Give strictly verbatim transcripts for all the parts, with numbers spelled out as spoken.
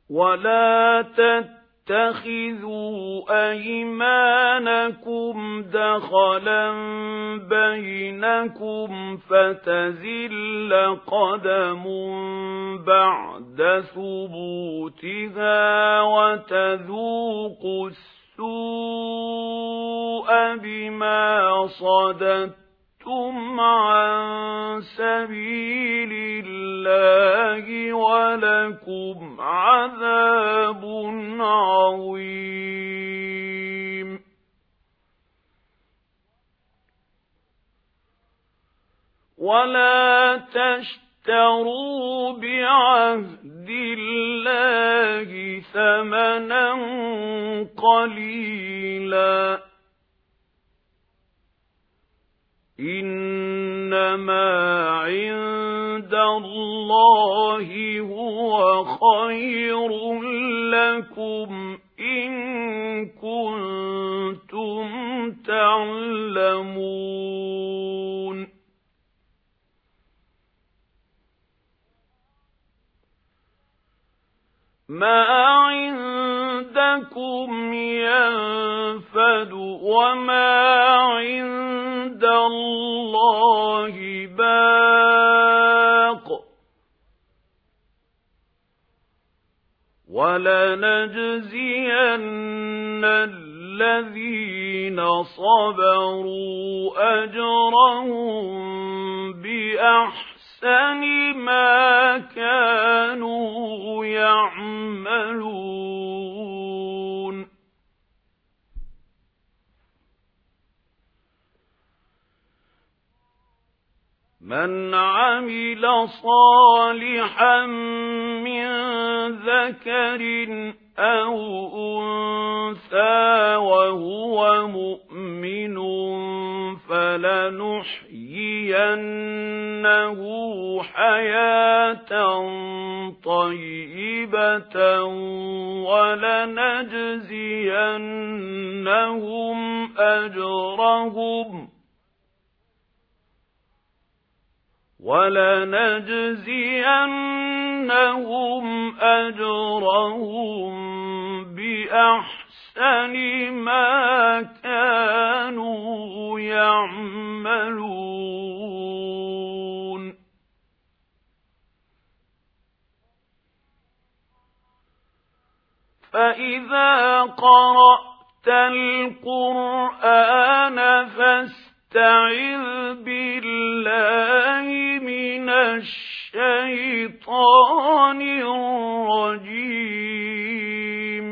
ولا تتخذوا أيمانكم دخلا بينكم فتزل قدم بعد ثبوتها وتذوقوا السوء بما صددتم عن سبيل الله ولكم عذاب عظيم. ولا تشتروا بعهد الله ثمنا قليلا إنما عند الله هو خير لكم إن كنتم تعلمون. ما عندكم ينفد وما عند الله باق ولنجزين الذين صبروا أجرهم بأحسن أحسن ما كانوا يعملون. من عمل صالحا من ذكر أو أنثى وهو مؤمن فلنحيينه حياة طيبة ولنجزينهم أجرهم ولنجزينهم أجرهم بأحسن ما كانوا يعملون. فإذا قرأت القرآن فاستعذ بالله من الشيطان الرجيم.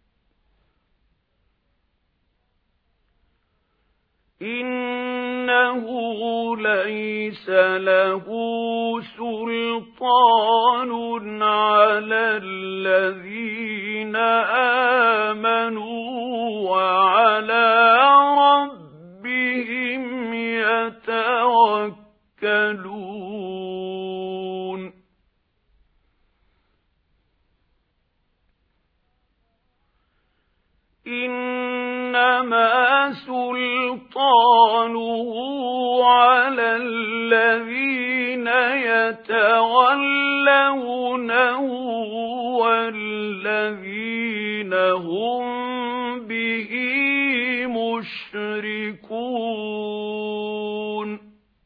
إنه ليس له سلطان على الذين آمنوا وعلى ربهم يتوكلون. إنما سلطانه على الذين يتولونه والذين هم به مشركون.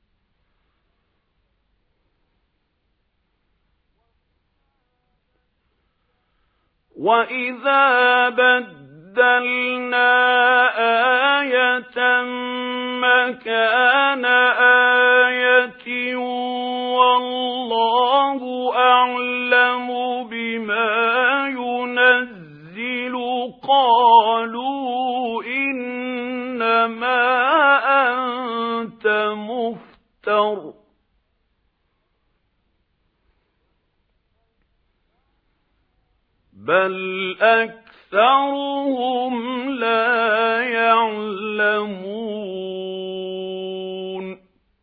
وإذا بدلنا آية مكان آية والله أعلم بما ينزل قالوا إنما أنت مفتر بل أكثرهم لا يعلمون.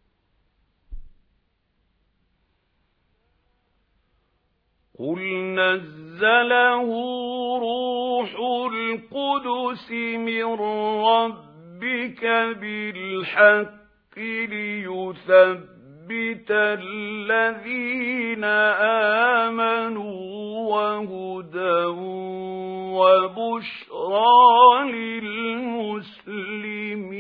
قل نزله روح القدس من ربك بالحق ليثبت الذين آمنوا وهدى وبشرى للمسلمين.